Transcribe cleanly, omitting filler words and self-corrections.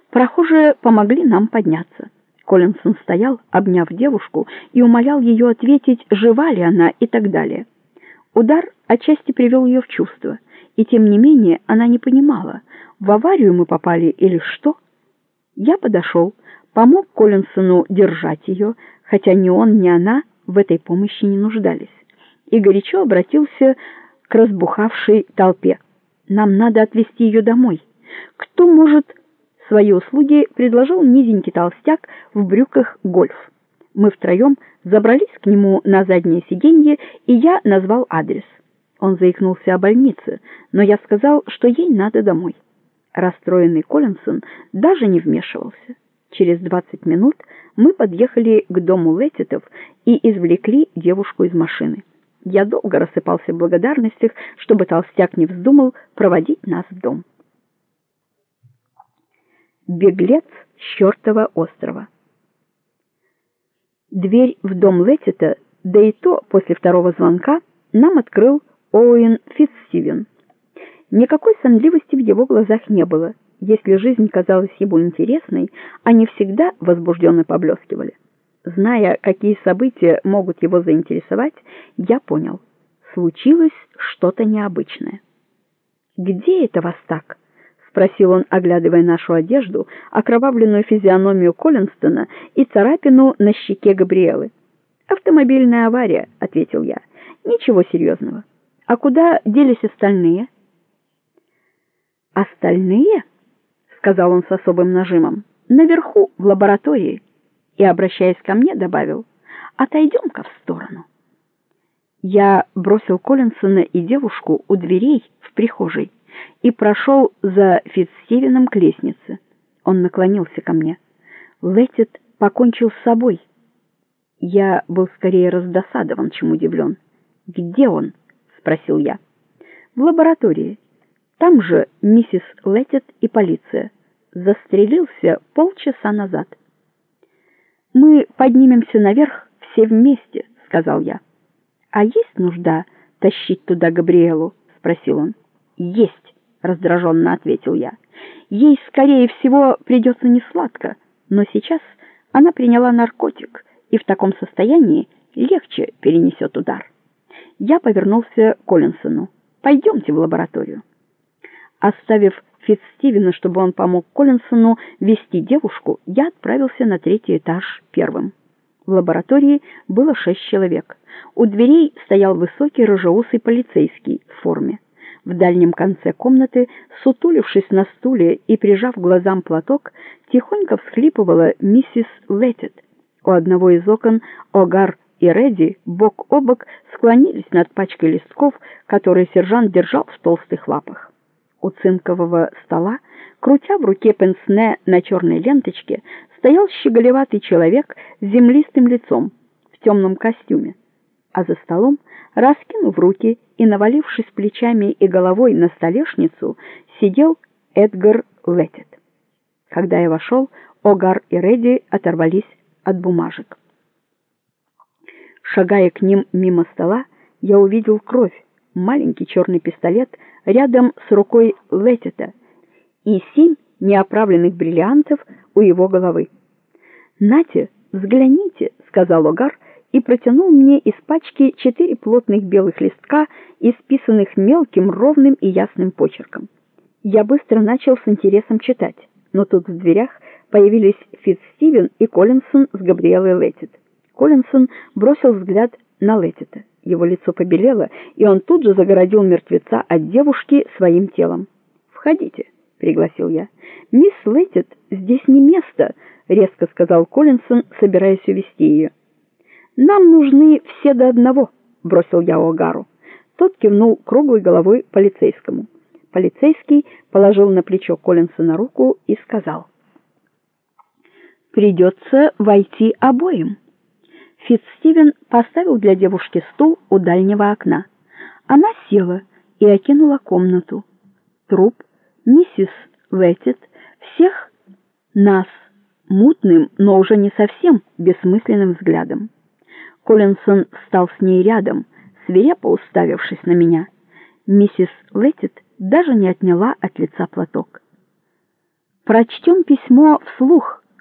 Прохожие помогли нам подняться. Коллинсон стоял, обняв девушку, и умолял ее ответить, жива ли она и так далее. Удар отчасти привел ее в чувство, и тем не менее она не понимала, в аварию мы попали или что. Я подошел, помог Коллинсону держать ее, хотя ни он, ни она в этой помощи не нуждались, и горячо обратился к разбухавшей толпе. Нам надо отвезти ее домой. Кто может... Свои услуги предложил низенький толстяк в брюках гольф. Мы втроем забрались к нему на заднее сиденье, и я назвал адрес. Он заикнулся о больнице, но я сказал, что ей надо домой. Расстроенный Коллинсон даже не вмешивался. Через 20 минут мы подъехали к дому Леттитов и извлекли девушку из машины. Я долго рассыпался в благодарностях, чтобы толстяк не вздумал проводить нас в дом. Беглец с чертова острова. Дверь в дом Леттита, да и то после второго звонка, нам открыл Оуэн Фитцстивен. Никакой сонливости в его глазах не было. Если жизнь казалась ему интересной, они всегда возбужденно поблескивали. Зная, какие события могут его заинтересовать, я понял: случилось что-то необычное. «Где это вас так?» — спросил он, оглядывая нашу одежду, окровавленную физиономию Коллинстона и царапину на щеке Габриэлы. «Автомобильная авария», — ответил я. «Ничего серьезного. А куда делись остальные?» «Остальные?» — сказал он с особым нажимом. «Наверху, в лаборатории». И, обращаясь ко мне, добавил: «Отойдем-ка в сторону». Я бросил Коллинсона и девушку у дверей в прихожей и прошел за Фитцстивеном к лестнице. Он наклонился ко мне. Леттит покончил с собой. Я был скорее раздосадован, чем удивлен. «Где он?» — спросил я. «В лаборатории. Там же миссис Леттит и полиция. Застрелился полчаса назад». «Мы поднимемся наверх все вместе», — сказал я. «А есть нужда тащить туда Габриэлу?» — спросил он. «Есть», — раздраженно ответил я. «Ей, скорее всего, придется несладко, но сейчас она приняла наркотик и в таком состоянии легче перенесет удар». Я повернулся к Коллинсону. «Пойдемте в лабораторию». Оставив Фитцстивена, чтобы он помог Коллинсону вести девушку, я отправился на 3-й этаж первым. В лаборатории было 6 человек. У дверей стоял высокий рыжеусый полицейский в форме. В дальнем конце комнаты, сутулившись на стуле и прижав к глазам платок, тихонько всхлипывала миссис Леттит. У одного из окон Огар и Редди бок о бок склонились над пачкой листков, которые сержант держал в толстых лапах. У цинкового стола, крутя в руке пенсне на черной ленточке, стоял щеголеватый человек с землистым лицом в темном костюме, а за столом, раскинув руки и навалившись плечами и головой на столешницу, сидел Эдгар Леттит. Когда я вошел, Огар и Редди оторвались от бумажек. Шагая к ним мимо стола, я увидел кровь, маленький черный пистолет рядом с рукой Леттита и 7 неоправленных бриллиантов у его головы. «Нате, взгляните», — сказал Огар и протянул мне из пачки 4 плотных белых листка, исписанных мелким, ровным и ясным почерком. Я быстро начал с интересом читать, но тут в дверях появились Фитцстивен и Коллинсон с Габриэлой Леттит. Коллинсон бросил взгляд на Леттита. Его лицо побелело, и он тут же загородил мертвеца от девушки своим телом. «Входите», — пригласил я. «Мисс Леттит, здесь не место», — резко сказал Коллинсон, собираясь увести ее. «Нам нужны все до одного», — бросил я Огару. Тот кивнул круглой головой полицейскому. Полицейский положил на плечо Коллинсона руку и сказал: «Придется войти обоим». Фитцстивен поставил для девушки стул у дальнего окна. Она села и окинула комнату. Труп, миссис Леттит, всех нас мутным, но уже не совсем бессмысленным взглядом. Коллинсон встал с ней рядом, свирепо уставившись на меня. Миссис Леттит даже не отняла от лица платок. Прочтем письмо вслух.